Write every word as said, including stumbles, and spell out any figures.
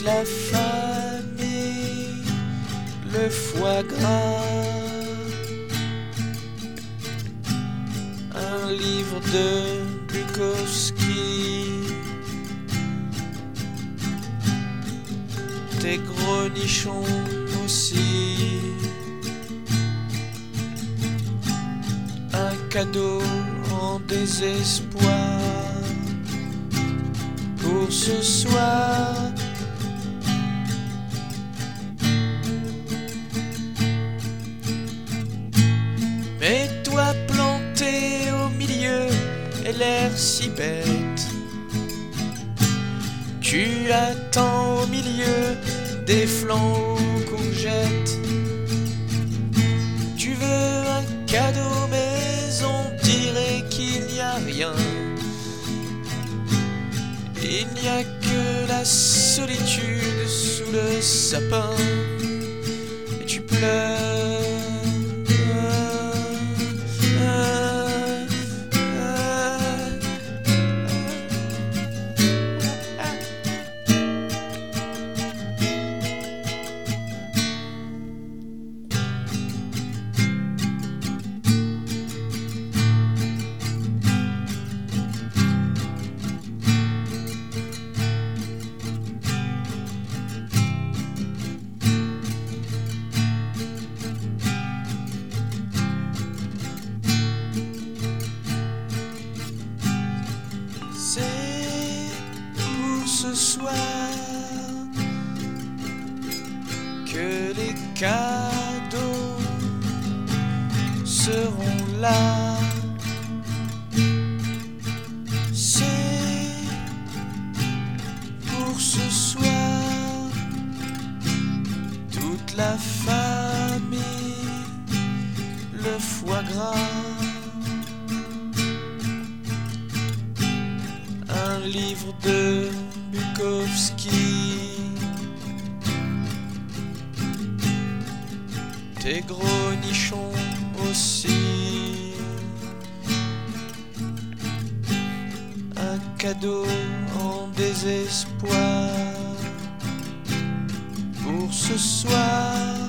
la famille, le foie gras, un livre de Bukowski, des gros nichons aussi, un cadeau en désespoir pour ce soir. Mais toi planté au milieu et l'air si bête, tu attends au milieu des flancs aux courgettes. Tu veux un cadeau mais on dirait qu'il n'y a rien. Il n'y a que la solitude sous le sapin et tu pleures. C'est pour ce soir que les cadeaux seront là. C'est pour ce soir toute la famille, le foie gras, un livre de Bukowski, des gros nichons aussi, un cadeau en désespoir pour ce soir.